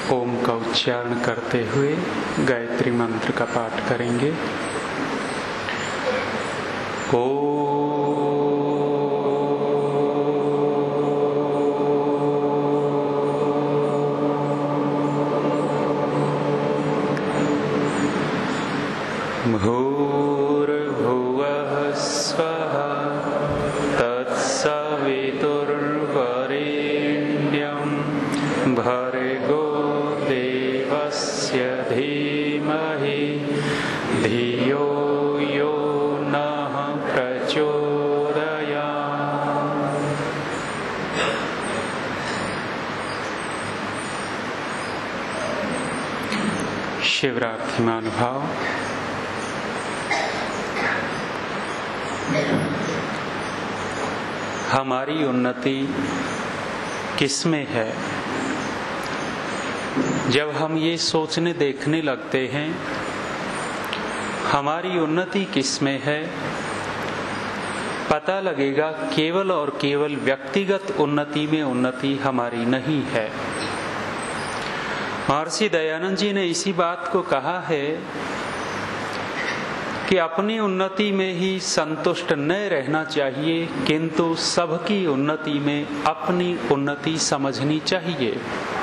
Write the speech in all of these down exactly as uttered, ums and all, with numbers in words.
ओम का उच्चारण करते हुए गायत्री मंत्र का पाठ करेंगे। भूर्भुवः स्वः तत्सवितुर्वरेण्यं भर्गो देवस्य धीमहि धियो यो नः प्रचोदयात्। शिवरात्रि महानुभाव, हमारी उन्नति किसमें है? जब हम ये सोचने देखने लगते हैं हमारी उन्नति किसमें है, पता लगेगा केवल और केवल व्यक्तिगत उन्नति में उन्नति हमारी नहीं है। महर्षि दयानंद जी ने इसी बात को कहा है कि अपनी उन्नति में ही संतुष्ट न रहना चाहिए, किंतु सबकी उन्नति में अपनी उन्नति समझनी चाहिए।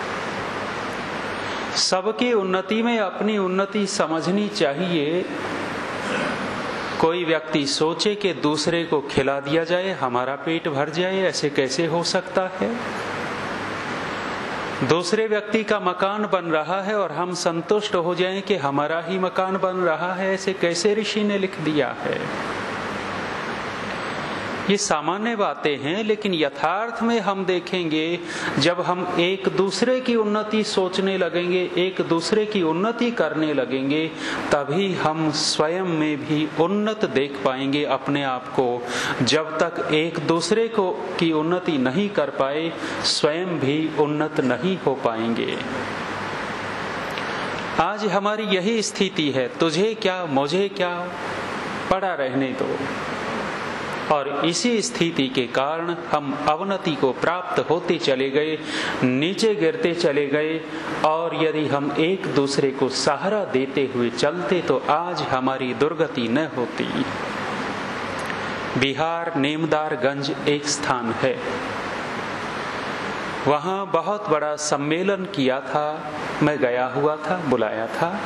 सबकी उन्नति में अपनी उन्नति समझनी चाहिए। कोई व्यक्ति सोचे कि दूसरे को खिला दिया जाए हमारा पेट भर जाए, ऐसे कैसे हो सकता है? दूसरे व्यक्ति का मकान बन रहा है और हम संतुष्ट हो जाएं कि हमारा ही मकान बन रहा है, ऐसे कैसे ऋषि ने लिख दिया है? ये सामान्य बातें हैं, लेकिन यथार्थ में हम देखेंगे जब हम एक दूसरे की उन्नति सोचने लगेंगे, एक दूसरे की उन्नति करने लगेंगे, तभी हम स्वयं में भी उन्नत देख पाएंगे अपने आप को। जब तक एक दूसरे को की उन्नति नहीं कर पाए, स्वयं भी उन्नत नहीं हो पाएंगे। आज हमारी यही स्थिति है, तुझे क्या मुझे क्या, पड़ा रहने दो। और इसी स्थिति के कारण हम अवनति को प्राप्त होते चले गए, नीचे गिरते चले गए। और यदि हम एक दूसरे को सहारा देते हुए चलते तो आज हमारी दुर्गति न होती। बिहार नेमदारगंज एक स्थान है, वहां बहुत बड़ा सम्मेलन किया था, मैं गया हुआ था, बुलाया था।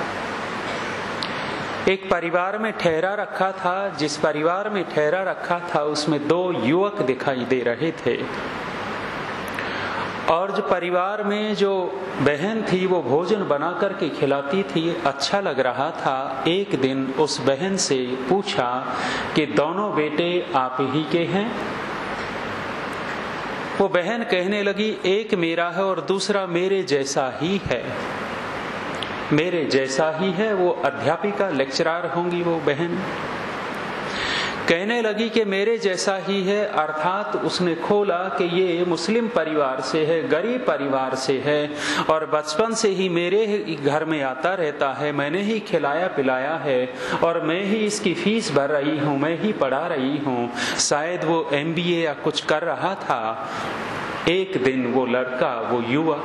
एक परिवार में ठहरा रखा था, जिस परिवार में ठहरा रखा था उसमें दो युवक दिखाई दे रहे थे। और जो परिवार में जो बहन थी वो भोजन बना करके खिलाती थी, अच्छा लग रहा था। एक दिन उस बहन से पूछा कि दोनों बेटे आप ही के हैं? वो बहन कहने लगी एक मेरा है और दूसरा मेरे जैसा ही है। मेरे जैसा ही है, वो अध्यापिका लेक्चरर होंगी वो बहन। कहने लगी कि मेरे जैसा ही है, अर्थात उसने खोला कि ये मुस्लिम परिवार से है, गरीब परिवार से है और बचपन से ही मेरे घर में आता रहता है, मैंने ही खिलाया पिलाया है और मैं ही इसकी फीस भर रही हूँ, मैं ही पढ़ा रही हूँ। शायद वो एम बी ए या कुछ कर रहा था। एक दिन वो लड़का, वो युवक,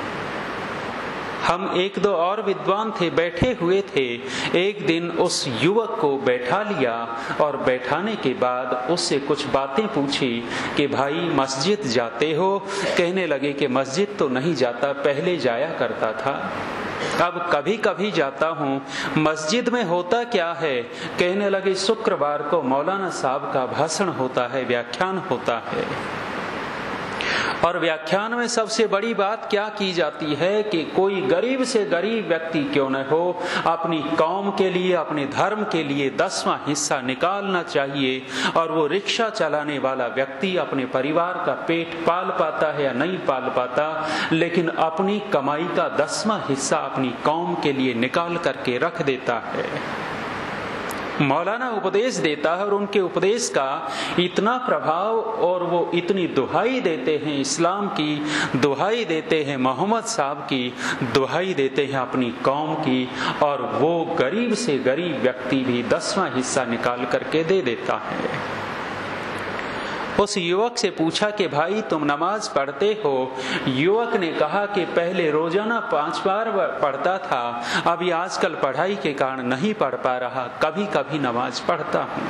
हम एक दो और विद्वान थे, बैठे हुए थे। एक दिन उस युवक को बैठा लिया और बैठाने के बाद उससे कुछ बातें पूछी कि भाई मस्जिद जाते हो? कहने लगे कि मस्जिद तो नहीं जाता, पहले जाया करता था, अब कभी कभी जाता हूँ। मस्जिद में होता क्या है? कहने लगे शुक्रवार को मौलाना साहब का भाषण होता है, व्याख्यान होता है। और व्याख्यान में सबसे बड़ी बात क्या की जाती है कि कोई गरीब से गरीब व्यक्ति क्यों न हो, अपनी कौम के लिए, अपने धर्म के लिए दसवां हिस्सा निकालना चाहिए। और वो रिक्शा चलाने वाला व्यक्ति अपने परिवार का पेट पाल पाता है या नहीं पाल पाता, लेकिन अपनी कमाई का दसवां हिस्सा अपनी कौम के लिए निकाल करके रख देता है। मौलाना उपदेश देता है और उनके उपदेश का इतना प्रभाव, और वो इतनी दुहाई देते हैं, इस्लाम की दुहाई देते हैं, मोहम्मद साहब की दुहाई देते हैं अपनी कौम की, और वो गरीब से गरीब व्यक्ति भी दसवां हिस्सा निकाल करके दे देता है। उस युवक से पूछा कि भाई तुम नमाज पढ़ते हो? युवक ने कहा कि पहले रोजाना पांच बार पढ़ता था, अभी आजकल पढ़ाई के कारण नहीं पढ़ पा रहा, कभी कभी नमाज पढ़ता हूं।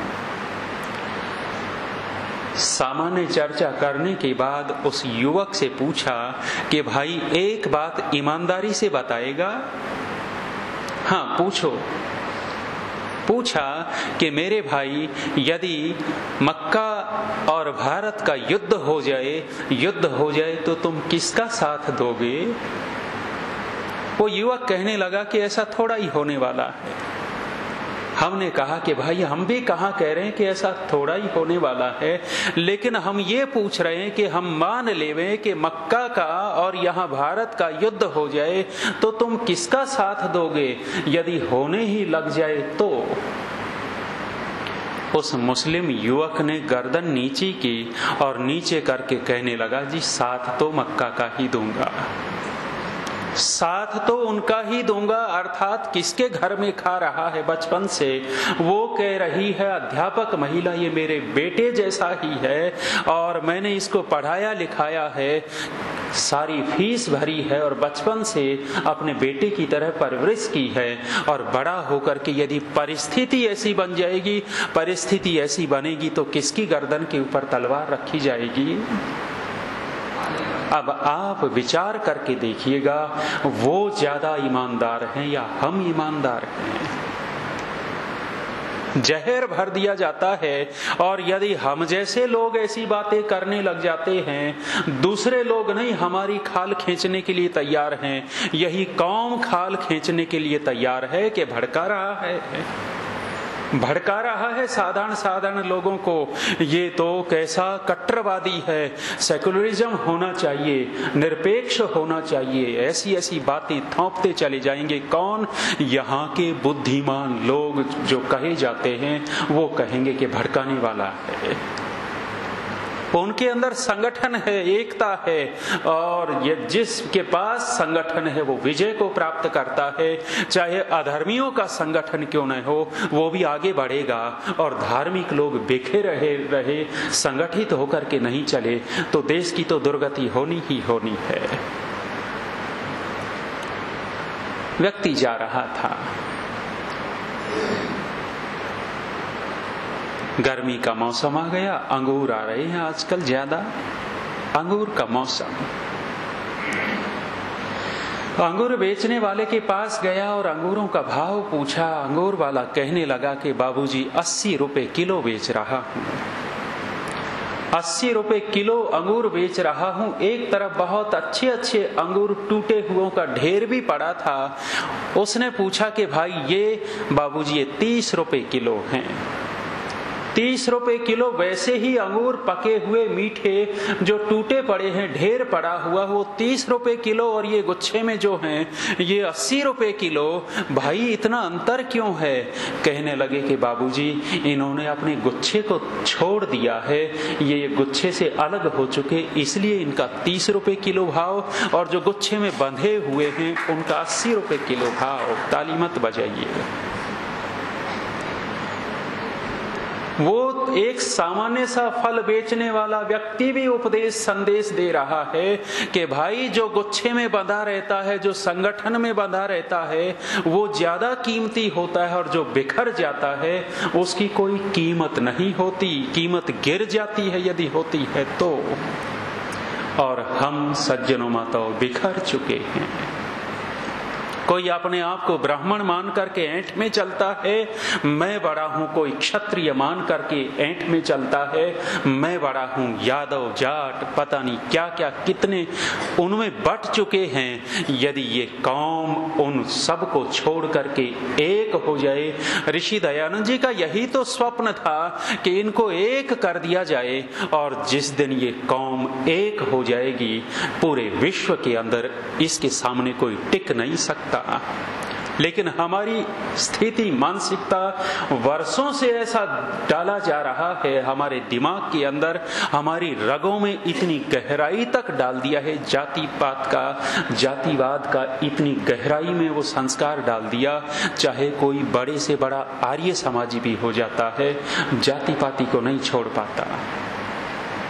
सामान्य चर्चा करने के बाद उस युवक से पूछा कि भाई एक बात ईमानदारी से बताएगा? हाँ पूछो। पूछा कि मेरे भाई, यदि मक्का और भारत का युद्ध हो जाए युद्ध हो जाए तो तुम किसका साथ दोगे? वो युवक कहने लगा कि ऐसा थोड़ा ही होने वाला है। हमने कहा कि भाई हम भी कहाँ कह रहे हैं कि ऐसा थोड़ा ही होने वाला है, लेकिन हम ये पूछ रहे हैं कि हम मान लेवें कि मक्का का और यहाँ भारत का युद्ध हो जाए तो तुम किसका साथ दोगे? यदि होने ही लग जाए तो। उस मुस्लिम युवक ने गर्दन नीची की और नीचे करके कहने लगा, जी साथ तो मक्का का ही दूंगा, साथ तो उनका ही दूंगा। अर्थात किसके घर में खा रहा है बचपन से? वो कह रही है अध्यापक महिला ये मेरे बेटे जैसा ही है और मैंने इसको पढ़ाया लिखाया है, सारी फीस भरी है और बचपन से अपने बेटे की तरह परवरिश की है, और बड़ा होकर के यदि परिस्थिति ऐसी बन जाएगी, परिस्थिति ऐसी बनेगी तो किसकी गर्दन के ऊपर तलवार रखी जाएगी? अब आप विचार करके देखिएगा, वो ज्यादा ईमानदार हैं या हम ईमानदार हैं? जहर भर दिया जाता है और यदि हम जैसे लोग ऐसी बातें करने लग जाते हैं, दूसरे लोग नहीं हमारी खाल खींचने के लिए तैयार हैं, यही कौम खाल खींचने के लिए तैयार है कि भड़का रहा है भड़का रहा है साधारण साधारण लोगों को। ये तो कैसा कट्टरवादी है, सेकुलरिज्म होना चाहिए, निरपेक्ष होना चाहिए, ऐसी ऐसी बातें थोपते चले जाएंगे। कौन? यहाँ के बुद्धिमान लोग जो कहे जाते हैं वो कहेंगे कि भड़काने वाला है। उनके अंदर संगठन है, एकता है, और ये जिसके पास संगठन है वो विजय को प्राप्त करता है। चाहे अधर्मियों का संगठन क्यों न हो, वो भी आगे बढ़ेगा। और धार्मिक लोग बिखरे रहे रहे संगठित होकर के नहीं चले तो देश की तो दुर्गति होनी ही होनी है। व्यक्ति जा रहा था, गर्मी का मौसम आ गया, अंगूर आ रहे हैं आजकल ज्यादा, अंगूर का मौसम। अंगूर बेचने वाले के पास गया और अंगूरों का भाव पूछा। अंगूर वाला कहने लगा कि बाबूजी अस्सी रुपए किलो बेच रहा हूं, अस्सी रुपए किलो अंगूर बेच रहा हूं। एक तरफ बहुत अच्छे अच्छे अंगूर टूटे हुओं का ढेर भी पड़ा था। उसने पूछा कि भाई ये बाबूजी ये तीस रुपए किलो हैं। तीस रुपए किलो। वैसे ही अंगूर पके हुए मीठे जो टूटे पड़े हैं, ढेर पड़ा हुआ, वो तीस रुपए किलो, और ये गुच्छे में जो हैं ये अस्सी रुपए किलो। भाई इतना अंतर क्यों है? कहने लगे कि बाबूजी इन्होंने अपने गुच्छे को छोड़ दिया है, ये गुच्छे से अलग हो चुके, इसलिए इनका तीस रुपए किलो भाव, और जो गुच्छे में बंधे हुए हैं उनका अस्सी रुपए किलो भाव। ताली मत बजाइए। वो एक सामान्य सा फल बेचने वाला व्यक्ति भी उपदेश संदेश दे रहा है कि भाई जो गुच्छे में बंधा रहता है, जो संगठन में बंधा रहता है, वो ज्यादा कीमती होता है, और जो बिखर जाता है उसकी कोई कीमत नहीं होती, कीमत गिर जाती है यदि होती है तो। और हम सज्जनों माताओं बिखर चुके हैं। कोई अपने आप को ब्राह्मण मान करके ऐंठ में चलता है, मैं बड़ा हूं। कोई क्षत्रिय मान करके ऐंठ में चलता है, मैं बड़ा हूं। यादव जाट पता नहीं क्या क्या कितने उनमें बट चुके हैं। यदि ये कौम उन सब को छोड़ करके एक हो जाए, ऋषि दयानंद जी का यही तो स्वप्न था कि इनको एक कर दिया जाए, और जिस दिन ये कौम एक हो जाएगी पूरे विश्व के अंदर इसके सामने कोई टिक नहीं सकता। लेकिन हमारी स्थिति मानसिकता वर्षों से ऐसा डाला जा रहा है हमारे दिमाग के अंदर, हमारी रगों में इतनी गहराई तक डाल दिया है जाति पात का, जातिवाद का, इतनी गहराई में वो संस्कार डाल दिया, चाहे कोई बड़े से बड़ा आर्य समाजी भी हो जाता है, जाति पाति को नहीं छोड़ पाता।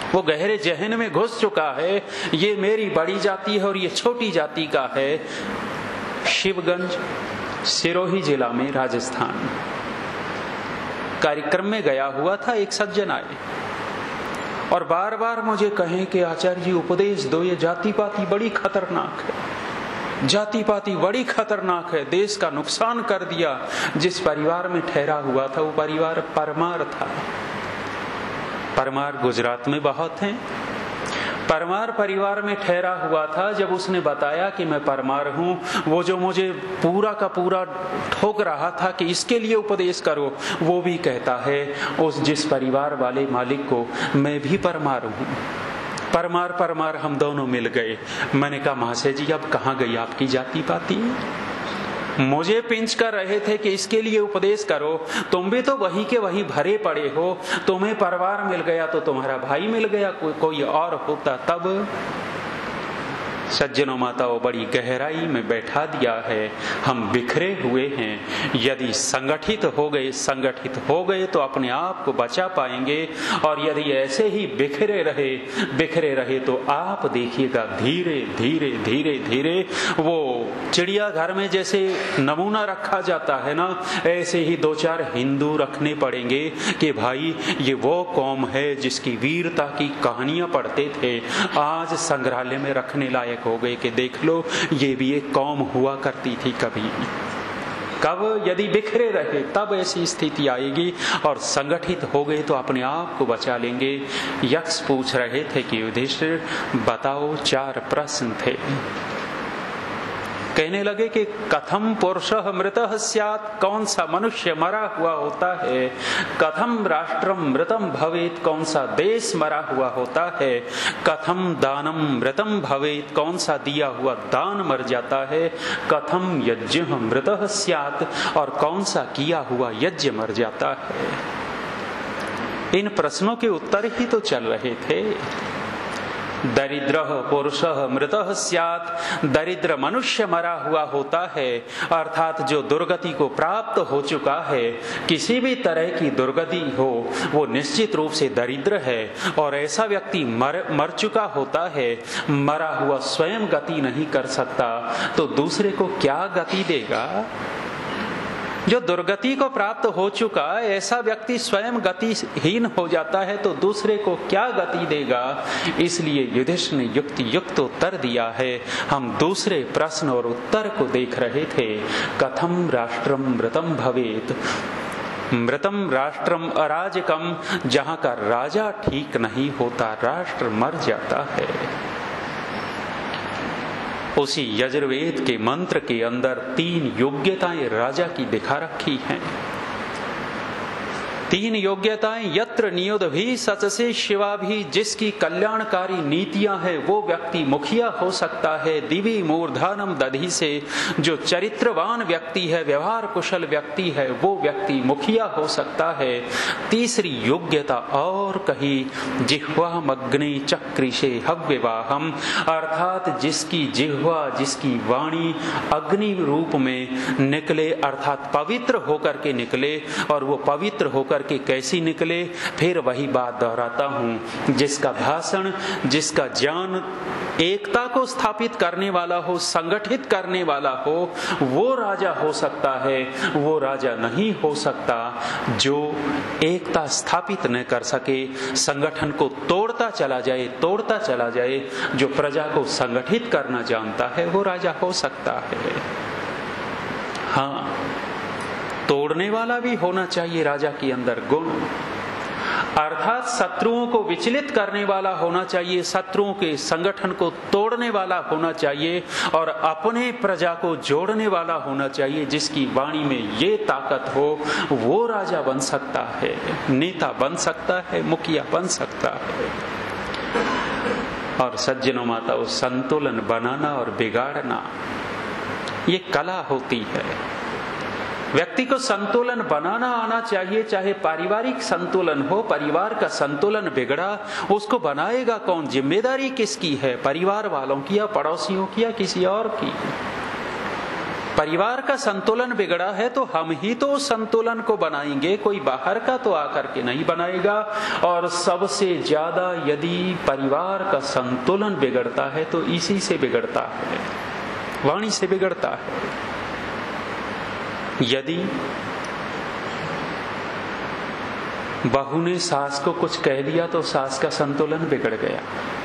वो गहरे जहन में घुस चुका है, ये मेरी बड़ी जाति है और ये छोटी जाति का है। शिवगंज, सिरोही जिला में, राजस्थान, कार्यक्रम में गया हुआ था। एक सज्जन आए और बार बार मुझे कहें कि आचार्य जी उपदेश दो, ये जाति पाति बड़ी खतरनाक है, जाति पाति बड़ी खतरनाक है, देश का नुकसान कर दिया। जिस परिवार में ठहरा हुआ था वो परिवार परमार था। परमार गुजरात में बहुत हैं। परमार परिवार में ठहरा हुआ था। जब उसने बताया कि मैं परमार हूं, वो जो मुझे पूरा का पूरा ठोक रहा था कि इसके लिए उपदेश करो, वो भी कहता है उस जिस परिवार वाले मालिक को, मैं भी परमार हूं। परमार परमार हम दोनों मिल गए। मैंने कहा महाशय जी अब कहाँ गई आपकी जाति पाति? मुझे पिंच कर रहे थे कि इसके लिए उपदेश करो, तुम भी तो वही के वही भरे पड़े हो। तुम्हें परिवार मिल गया तो तुम्हारा भाई मिल गया, को, कोई और होता तब। सज्जनों माताओं, बड़ी गहराई में बैठा दिया है। हम बिखरे हुए हैं। यदि संगठित हो गए संगठित हो गए तो अपने आप को बचा पाएंगे, और यदि ऐसे ही बिखरे रहे बिखरे रहे तो आप देखिएगा धीरे धीरे धीरे धीरे वो चिड़ियाघर में जैसे नमूना रखा जाता है ना, ऐसे ही दो चार हिंदू रखने पड़ेंगे कि भाई ये वो कौम है जिसकी वीरता की कहानियां पढ़ते थे, आज संग्रहालय में रखने लायक हो गए कि देख लो ये भी एक कौम हुआ करती थी कभी। कब? यदि बिखरे रहे तब ऐसी स्थिति आएगी, और संगठित हो गए तो अपने आप को बचा लेंगे। यक्ष पूछ रहे थे कि युधिष्ठिर बताओ, चार प्रश्न थे। कहने लगे कि कथम पुरुषः मृतः स्यात्, कौन सा मनुष्य मरा हुआ होता है। कथम राष्ट्रम मृतम भवेत्, कौन सा देश मरा हुआ होता है। कथम दानम मृतम भवेत्, कौन सा दिया हुआ दान मर जाता है। कथम यज्ञः मृतः स्यात्, और कौन सा किया हुआ यज्ञ मर जाता है। इन प्रश्नों के उत्तर ही तो चल रहे थे। दरिद्रः पुरुषः मृतः स्यात्, दरिद्र मनुष्य मरा हुआ होता है, अर्थात जो दुर्गति को प्राप्त हो चुका है, किसी भी तरह की दुर्गति हो वो निश्चित रूप से दरिद्र है। और ऐसा व्यक्ति मर मर चुका होता है, मरा हुआ स्वयं गति नहीं कर सकता तो दूसरे को क्या गति देगा। जो दुर्गति को प्राप्त हो चुका ऐसा व्यक्ति स्वयं गतिहीन हो जाता है तो दूसरे को क्या गति देगा। इसलिए युधिष्ठिर ने युक्ति युक्त उत्तर दिया है। हम दूसरे प्रश्न और उत्तर को देख रहे थे। कथम राष्ट्रम मृतम भवेत्, मृतम राष्ट्रम अराजकम, जहां का राजा ठीक नहीं होता राष्ट्र मर जाता है। उसी यजुर्वेद के मंत्र के अंदर तीन योग्यताएं राजा की दिखा रखी हैं। तीन योग्यताएं, यत्र नियुद्ध भी सचसे शिवा भी, जिसकी कल्याणकारी नीतियां हैं वो व्यक्ति मुखिया हो सकता है। दिवी मूर्धानम दधि से, जो चरित्रवान व्यक्ति है, व्यवहार कुशल व्यक्ति है, वो व्यक्ति मुखिया हो सकता है। तीसरी योग्यता और कही, जिह्वामग्नि चक्रिशे हव्यवाहम, अर्थात जिसकी जिह्वा जिसकी वाणी अग्नि रूप में निकले, अर्थात पवित्र होकर के निकले। और वो पवित्र होकर के कैसी निकले, फिर वही बात दोहराता हूं, जिसका भाषण जिसका ज्ञान एकता को स्थापित करने वाला हो, संगठित करने वाला हो, वो राजा हो सकता है। वो राजा नहीं हो सकता जो एकता स्थापित न कर सके, संगठन को तोड़ता चला जाए तोड़ता चला जाए। जो प्रजा को संगठित करना जानता है वो राजा हो सकता है। हाँ, तोड़ने वाला भी होना चाहिए राजा के अंदर गुण, अर्थात शत्रुओं को विचलित करने वाला होना चाहिए, शत्रुओं के संगठन को तोड़ने वाला होना चाहिए, और अपने प्रजा को जोड़ने वाला होना चाहिए। जिसकी वाणी में ये ताकत हो वो राजा बन सकता है, नेता बन सकता है, मुखिया बन सकता है। और सज्जनों माताओं, संतुलन बनाना और बिगाड़ना ये कला होती है। व्यक्ति को संतुलन बनाना आना चाहिए, चाहे पारिवारिक संतुलन हो। परिवार का संतुलन बिगड़ा, उसको बनाएगा कौन? जिम्मेदारी किसकी है? परिवार वालों की या पड़ोसियों की या किसी और की? परिवार का संतुलन बिगड़ा है तो हम ही तो उस संतुलन को बनाएंगे, कोई बाहर का तो आकर के नहीं बनाएगा। और सबसे ज्यादा यदि परिवार का संतुलन बिगड़ता है तो इसी से बिगड़ता है, वाणी से बिगड़ता है। यदि बहू ने सास को कुछ कह दिया तो सास का संतुलन बिगड़ गया,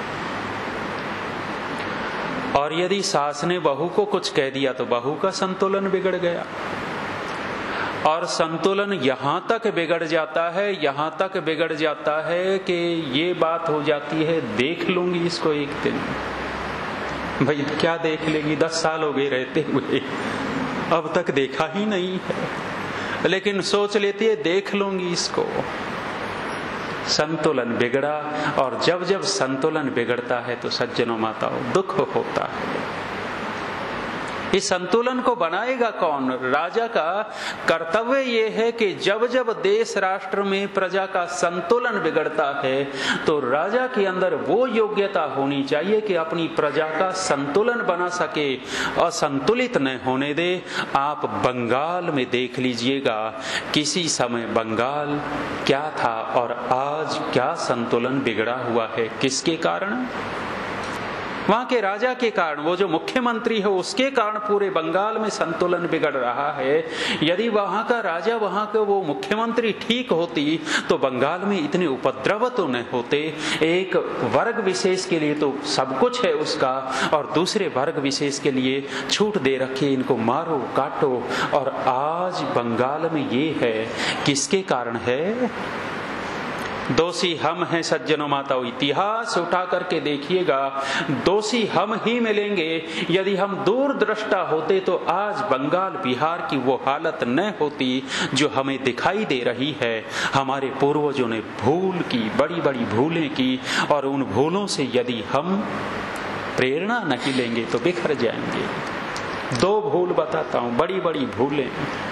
और यदि सास ने बहू को कुछ कह दिया तो बहू का संतुलन बिगड़ गया। और संतुलन यहां तक बिगड़ जाता है, यहां तक बिगड़ जाता है कि ये बात हो जाती है, देख लूंगी इसको एक दिन। भाई क्या देख लेगी, दस साल हो गए रहते हुए, अब तक देखा ही नहीं है, लेकिन सोच लेती है देख लूंगी इसको। संतुलन बिगड़ा, और जब जब संतुलन बिगड़ता है तो सज्जनों माताओं दुख होता है। इस संतुलन को बनाएगा कौन? राजा का कर्तव्य ये है कि जब जब देश राष्ट्र में प्रजा का संतुलन बिगड़ता है तो राजा के अंदर वो योग्यता होनी चाहिए कि अपनी प्रजा का संतुलन बना सके, असंतुलित न होने दे। आप बंगाल में देख लीजिएगा, किसी समय बंगाल क्या था और आज क्या संतुलन बिगड़ा हुआ है। किसके कारण? वहां के राजा के कारण। वो जो मुख्यमंत्री है उसके कारण पूरे बंगाल में संतुलन बिगड़ रहा है। यदि वहां का राजा, वहां का वो मुख्यमंत्री ठीक होती तो बंगाल में इतने उपद्रव तो न होते। एक वर्ग विशेष के लिए तो सब कुछ है उसका, और दूसरे वर्ग विशेष के लिए छूट दे रखी, इनको मारो काटो। और आज बंगाल में ये है, किसके कारण है? दोषी हम हैं सज्जनों माताओं। इतिहास उठा करके देखिएगा, दोषी हम ही मिलेंगे। यदि हम दूरदृष्टा होते तो आज बंगाल बिहार की वो हालत न होती जो हमें दिखाई दे रही है। हमारे पूर्वजों ने भूल की, बड़ी बड़ी भूलें की, और उन भूलों से यदि हम प्रेरणा नहीं लेंगे तो बिखर जाएंगे। दो भूल बताता हूं, बड़ी बड़ी भूलें।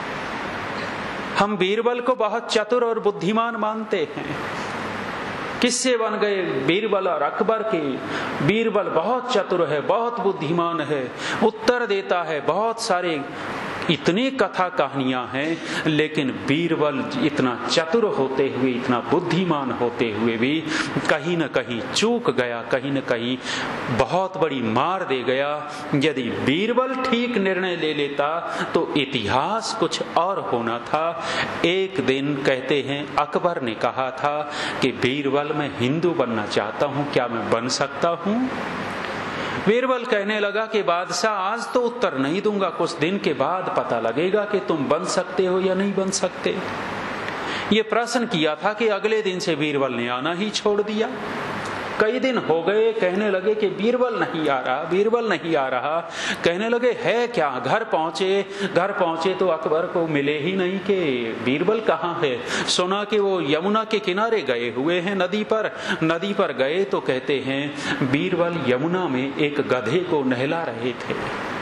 हम बीरबल को बहुत चतुर और बुद्धिमान मानते हैं। किससे बन गए? बीरबल और अकबर के। बीरबल बहुत चतुर है, बहुत बुद्धिमान है, उत्तर देता है, बहुत सारे इतनी कथा कहानियां हैं। लेकिन बीरबल इतना चतुर होते हुए, इतना बुद्धिमान होते हुए भी कहीं न कहीं चूक गया, कहीं न कहीं बहुत बड़ी मार दे गया। यदि बीरबल ठीक निर्णय ले लेता तो इतिहास कुछ और होना था। एक दिन कहते हैं अकबर ने कहा था कि बीरबल मैं हिंदू बनना चाहता हूं, क्या मैं बन सकता हूं? बीरबल कहने लगा कि बादशाह आज तो उत्तर नहीं दूंगा, कुछ दिन के बाद पता लगेगा कि तुम बन सकते हो या नहीं बन सकते। ये प्रश्न किया था कि अगले दिन से बीरबल ने आना ही छोड़ दिया। कई दिन हो गए, कहने लगे कि बीरबल नहीं आ रहा, बीरबल नहीं आ रहा। कहने लगे है क्या? घर पहुंचे, घर पहुंचे तो अकबर को मिले ही नहीं कि बीरबल कहाँ है। सुना कि वो यमुना के किनारे गए हुए हैं, नदी पर। नदी पर गए तो कहते हैं बीरबल यमुना में एक गधे को नहला रहे थे।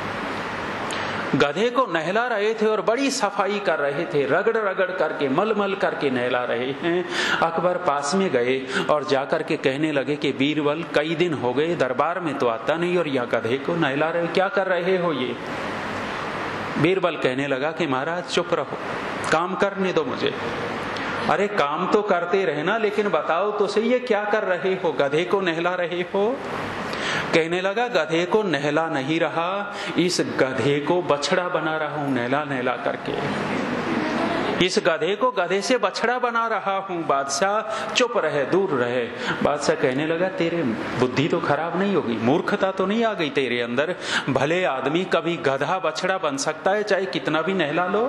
गधे को नहला रहे थे और बड़ी सफाई कर रहे थे, रगड़ रगड़ करके, मल मल करके नहला रहे हैं। अकबर पास में गए और जाकर के कहने लगे कि बीरबल कई दिन हो गए, दरबार में तो आता नहीं और यह गधे को नहला रहे, क्या कर रहे हो ये? बीरबल कहने लगा कि महाराज चुप रहो, काम करने दो मुझे। अरे काम तो करते रहना, लेकिन बताओ तो सही ये क्या कर रहे हो? गधे को नहला रहे हो? कहने लगा गधे को नहला नहीं रहा, इस गधे को बछड़ा बना रहा हूं, नहला नहला करके। इस गधे को गधे से बछड़ा बना रहा हूं। बादशाह चुप रहे, दूर रहे। बादशाह कहने लगा तेरे बुद्धि तो खराब नहीं होगी, मूर्खता तो नहीं आ गई तेरे अंदर? भले आदमी कभी गधा बछड़ा बन सकता है, चाहे कितना भी नहला लो।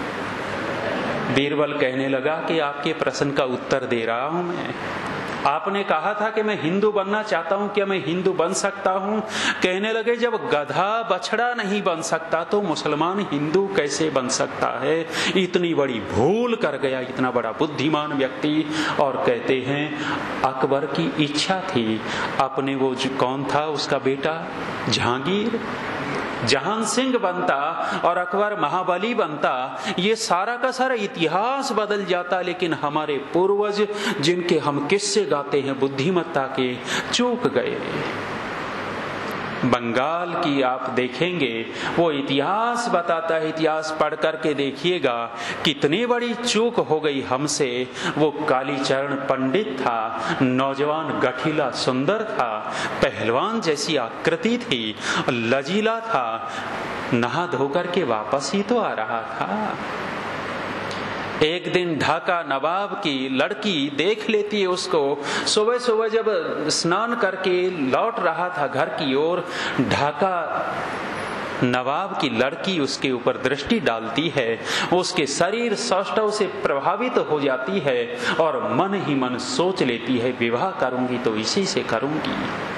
बीरबल कहने लगा कि आपके प्रश्न का उत्तर दे रहा हूं मैं। आपने कहा था कि मैं हिंदू बनना चाहता हूं, क्या मैं हिंदू बन सकता हूं? कहने लगे जब गधा बछड़ा नहीं बन सकता तो मुसलमान हिंदू कैसे बन सकता है? इतनी बड़ी भूल कर गया इतना बड़ा बुद्धिमान व्यक्ति। और कहते हैं अकबर की इच्छा थी अपने, वो कौन था उसका बेटा, जहांगीर, जहां सिंह बनता और अकबर महाबली बनता, ये सारा का सारा इतिहास बदल जाता। लेकिन हमारे पूर्वज जिनके हम किस्से गाते हैं बुद्धिमत्ता के, चूक गए। बंगाल की आप देखेंगे, वो इतिहास बताता है, इतिहास पढ़ करके देखिएगा कितनी बड़ी चूक हो गई हमसे। वो कालीचरण पंडित था, नौजवान, गठीला, सुंदर था, पहलवान जैसी आकृति थी, लजीला था, नहा धोकर के वापस ही तो आ रहा था। एक दिन ढाका नवाब की लड़की देख लेती है उसको। सुबह सुबह जब स्नान करके लौट रहा था घर की ओर, ढाका नवाब की लड़की उसके ऊपर दृष्टि डालती है, उसके शरीर सौष्ठव से प्रभावित हो जाती है और मन ही मन सोच लेती है विवाह करूंगी तो इसी से करूंगी।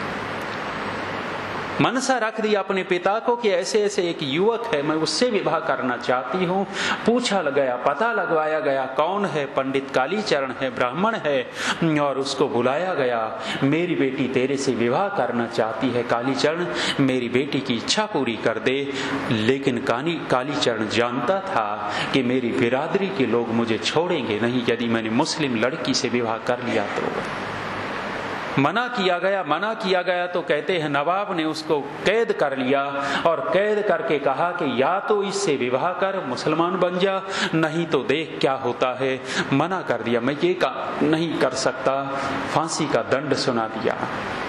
मनसा रख दिया अपने पिता को कि ऐसे ऐसे एक युवक है, मैं उससे विवाह करना चाहती हूँ। पूछा गया, पता लगवाया गया कौन है, पंडित कालीचरण है, ब्राह्मण है, और उसको बुलाया गया। मेरी बेटी तेरे से विवाह करना चाहती है कालीचरण, मेरी बेटी की इच्छा पूरी कर दे। लेकिन कालीचरण जानता था कि मेरी बिरादरी के लोग मुझे छोड़ेंगे नहीं यदि मैंने मुस्लिम लड़की से विवाह कर लिया तो। मना किया गया, मना किया गया तो कहते हैं नवाब ने उसको कैद कर लिया और कैद करके कहा कि या तो इससे विवाह कर, मुसलमान बन जा, नहीं तो देख क्या होता है। मना कर दिया, मैं ये नहीं कर सकता। फांसी का दंड सुना दिया।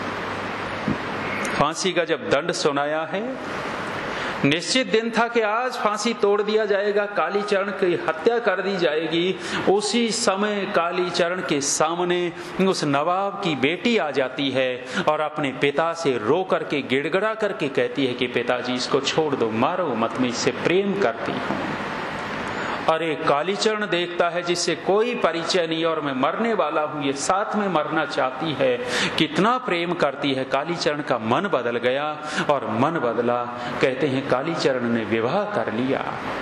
फांसी का जब दंड सुनाया है, निश्चित दिन था कि आज फांसी तोड़ दिया जाएगा, कालीचरण की हत्या कर दी जाएगी। उसी समय कालीचरण के सामने उस नवाब की बेटी आ जाती है और अपने पिता से रो करके गिड़गिड़ा करके कहती है कि पिताजी इसको छोड़ दो, मारो मत, मैं इससे प्रेम करती हूँ। अरे कालीचरण देखता है जिससे कोई परिचय नहीं और मैं मरने वाला हूँ, ये साथ में मरना चाहती है, कितना प्रेम करती है। कालीचरण का मन बदल गया और मन बदला, कहते हैं कालीचरण ने विवाह कर लिया।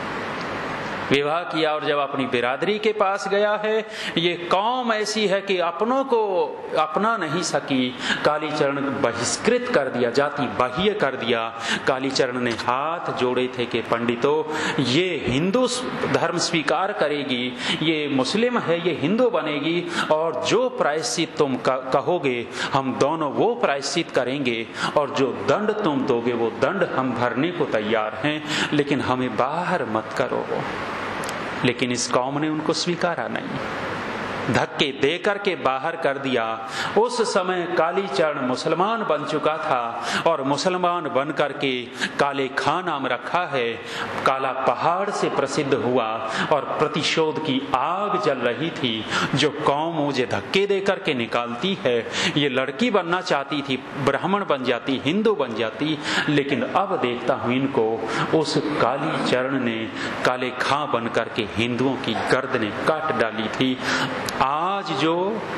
विवाह किया और जब अपनी बिरादरी के पास गया है, ये कौम ऐसी है कि अपनों को अपना नहीं सकी, कालीचरण बहिष्कृत कर दिया, जाति बाह्य कर दिया। कालीचरण ने हाथ जोड़े थे कि पंडितों, ये हिंदू धर्म स्वीकार करेगी, ये मुस्लिम है, ये हिंदू बनेगी, और जो प्रायश्चित तुम कहोगे हम दोनों वो प्रायश्चित करेंगे, और जो दंड तुम दोगे वो दंड हम भरने को तैयार हैं, लेकिन हमें बाहर मत करो। लेकिन इस कौम ने उनको स्वीकारा नहीं, धक्के दे करके बाहर कर दिया। उस समय कालीचरण मुसलमान बन चुका था और मुसलमान बन करके काले खां नाम रखा है। काला पहाड़ से प्रसिद्ध हुआ और प्रतिशोध की आग जल रही थी। जो कौम मुझे धक्के दे करके निकालती है, ये लड़की बनना चाहती थी, ब्राह्मण बन जाती, हिंदू बन जाती, लेकिन अब देखता हूं इनको, उस कालीचरण ने काले खां बन करके हिंदुओं की गर्दनें काट डाली थी। आज जो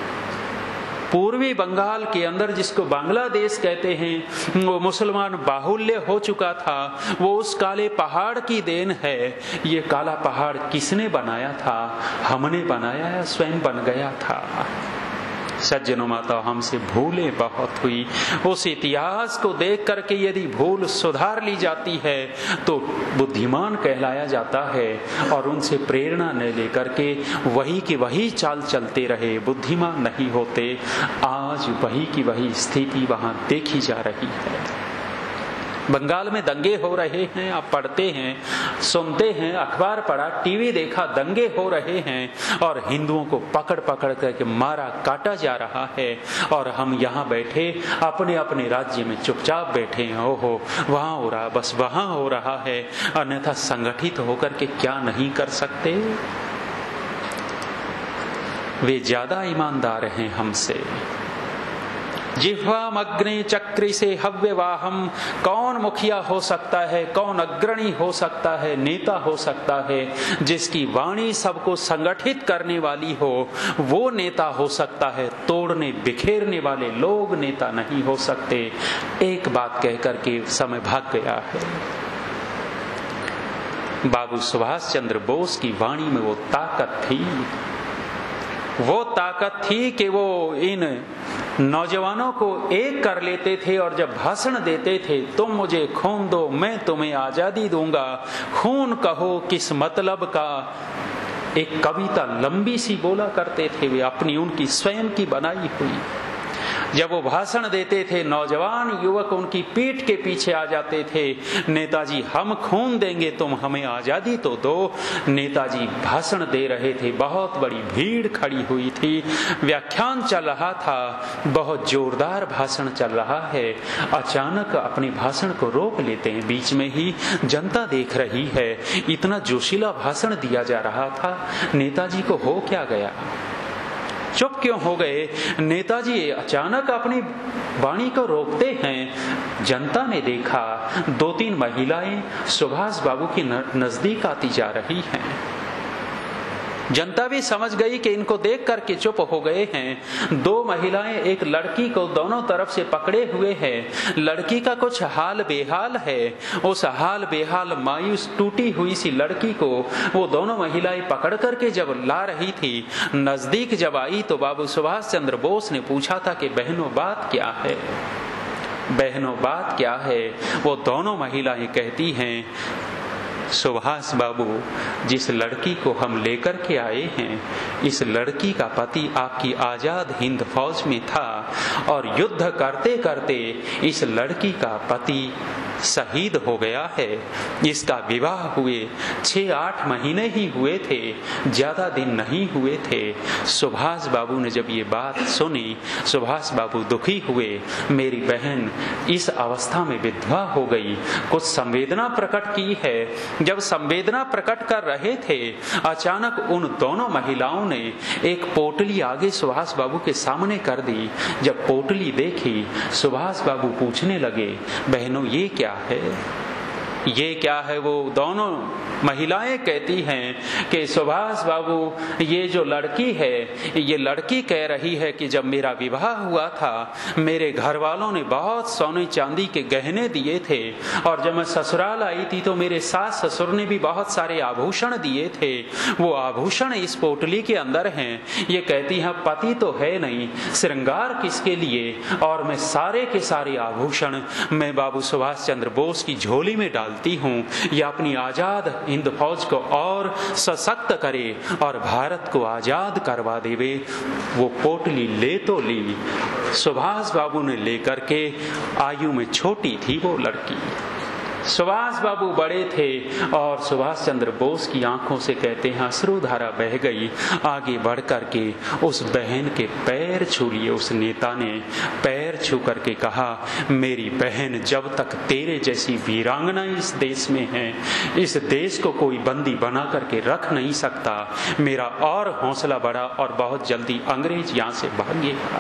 पूर्वी बंगाल के अंदर, जिसको बांग्लादेश कहते हैं, वो मुसलमान बाहुल्य हो चुका था, वो उस काले पहाड़ की देन है। ये काला पहाड़ किसने बनाया था? हमने बनाया या स्वयं बन गया था? सज्जनों माता, हमसे भूलें बहुत हुई। उस इतिहास को देख करके यदि भूल सुधार ली जाती है तो बुद्धिमान कहलाया जाता है, और उनसे प्रेरणा न लेकर के वही की वही चाल चलते रहे बुद्धिमान नहीं होते। आज वही की वही स्थिति वहां देखी जा रही है। बंगाल में दंगे हो रहे हैं, आप पढ़ते हैं, सुनते हैं, अखबार पढ़ा, टीवी देखा, दंगे हो रहे हैं और हिंदुओं को पकड़ पकड़ करके मारा काटा जा रहा है, और हम यहाँ बैठे अपने अपने राज्य में चुपचाप बैठे हैं। ओहो, वहां हो रहा, बस वहां हो रहा है, अन्यथा संगठित होकर के क्या नहीं कर सकते? वे ज्यादा ईमानदार हैं हमसे। जिह्वामग्ने चक्री से हव्यवाहम, कौन मुखिया हो सकता है, कौन अग्रणी हो सकता है, नेता हो सकता है? जिसकी वाणी सबको संगठित करने वाली हो वो नेता हो सकता है, तोड़ने बिखेरने वाले लोग नेता नहीं हो सकते। एक बात कह करके समय भाग गया है। बाबू सुभाष चंद्र बोस की वाणी में वो ताकत थी, वो ताकत थी कि वो इन नौजवानों को एक कर लेते थे और जब भाषण देते थे, तुम मुझे खून दो मैं तुम्हें आजादी दूंगा, खून कहो किस मतलब का, एक कविता लंबी सी बोला करते थे वे, अपनी उनकी स्वयं की बनाई हुई। जब वो भाषण देते थे, नौजवान युवक उनकी पीठ के पीछे आ जाते थे, नेताजी हम खून देंगे, तुम हमें आजादी तो दो। नेताजी भाषण दे रहे थे, बहुत बड़ी भीड़ खड़ी हुई थी, व्याख्यान चल रहा था, बहुत जोरदार भाषण चल रहा है। अचानक अपने भाषण को रोक लेते हैं बीच में ही, जनता देख रही है, इतना जोशीला भाषण दिया जा रहा था, नेताजी को हो क्या गया, चुप क्यों हो गए? नेताजी अचानक अपनी वाणी को रोकते हैं। जनता ने देखा दो तीन महिलाएं सुभाष बाबू के नजदीक आती जा रही हैं। जनता भी समझ गई कि इनको देख करके चुप हो गए हैं। दो महिलाएं एक लड़की को दोनों तरफ से पकड़े हुए हैं। लड़की का कुछ हाल बेहाल है। उस हाल बेहाल मायूस टूटी हुई सी लड़की को वो दोनों महिलाएं पकड़ करके जब ला रही थी, नजदीक जब आई तो बाबू सुभाष चंद्र बोस ने पूछा था कि बहनों बात क्या है, बहनों बात क्या है? वो दोनों महिलाएं कहती हैं, सुभाष बाबू, जिस लड़की को हम लेकर के आए हैं, इस लड़की का पति आपकी आजाद हिंद फौज में था और युद्ध करते करते इस लड़की का पति शहीद हो गया है। इसका विवाह हुए छह आठ महीने ही हुए थे, ज्यादा दिन नहीं हुए थे। सुभाष बाबू ने जब ये बात सुनी, सुभाष बाबू दुखी हुए, मेरी बहन इस अवस्था में विधवा हो गई, कुछ संवेदना प्रकट की है। जब संवेदना प्रकट कर रहे थे, अचानक उन दोनों महिलाओं ने एक पोटली आगे सुभाष बाबू के सामने कर दी। जब पोटली देखी, सुभाष बाबू पूछने लगे, बहनों ये क्या है, ये क्या है? वो दोनों महिलाएं कहती हैं कि सुभाष बाबू, ये जो लड़की है, ये लड़की कह रही है कि जब मेरा विवाह हुआ था, मेरे घर वालों ने बहुत सोने चांदी के गहने दिए थे और जब मैं ससुराल आई थी तो मेरे सास ससुर ने भी बहुत सारे आभूषण दिए थे। वो आभूषण इस पोटली के अंदर हैं। ये कहती हैं पति तो है नहीं, श्रृंगार किसके लिए? और मैं सारे के सारे आभूषण मैं बाबू सुभाष चंद्र बोस की झोली में डाल हूँ, या अपनी आजाद हिंद फौज को और सशक्त करे और भारत को आजाद करवा देवे। वो पोटली ले तो ली, सुभाष बाबू ने लेकर के, आयु में छोटी थी वो लड़की, सुभाष बाबू बड़े थे और सुभाष चंद्र बोस की आंखों से कहते हैं अश्रुधारा बह गई। आगे बढ़ करके उस बहन के पैर छू लिए। उस नेता ने पैर छू करके कहा, मेरी बहन, जब तक तेरे जैसी वीरांगना इस देश में है, इस देश को कोई बंदी बना करके रख नहीं सकता। मेरा और हौसला बढ़ा और बहुत जल्दी अंग्रेज यहाँ से भागेगा।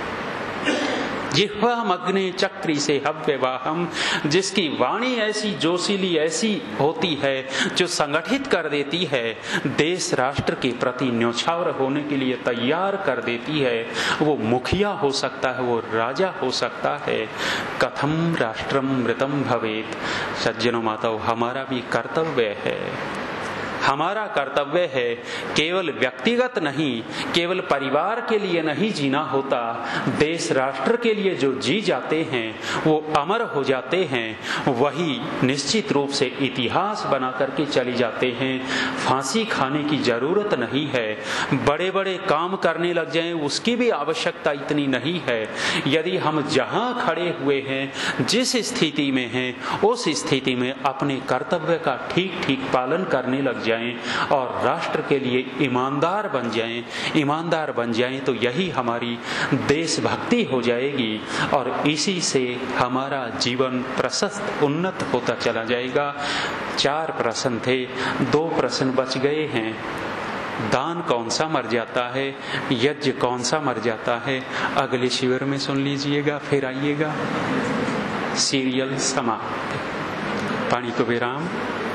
जिह्वा अग्नि चक्री से हव्यवाहम, जिसकी वाणी ऐसी जोशीली ऐसी होती है जो संगठित कर देती है, देश राष्ट्र के प्रति न्योछावर होने के लिए तैयार कर देती है, वो मुखिया हो सकता है, वो राजा हो सकता है। कथम राष्ट्रम मृतम भवेत। सज्जनों माताओं, हमारा भी कर्तव्य है, हमारा कर्तव्य है केवल व्यक्तिगत नहीं, केवल परिवार के लिए नहीं जीना होता। देश राष्ट्र के लिए जो जी जाते हैं वो अमर हो जाते हैं, वही निश्चित रूप से इतिहास बना करके चली जाते हैं। फांसी खाने की जरूरत नहीं है, बड़े बड़े काम करने लग जाएं उसकी भी आवश्यकता इतनी नहीं है। यदि हम जहां खड़े हुए हैं, जिस स्थिति में हैं, उस स्थिति में अपने कर्तव्य का ठीक ठीक पालन करने लग जाएं और राष्ट्र के लिए ईमानदार बन जाएं, ईमानदार बन जाएं तो यही हमारी देशभक्ति हो जाएगी और इसी से हमारा जीवन प्रशस्त उन्नत होता चला जाएगा। चार प्रश्न थे, दो प्रश्न बच गए हैं। दान कौन सा मर जाता है, यज्ञ कौन सा मर जाता है, अगले शिविर में सुन लीजिएगा, फिर आइएगा। सीरियल समाप्त। पानी को विराम।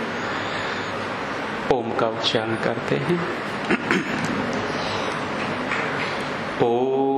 ओम का उच्चारण करते हैं। ओम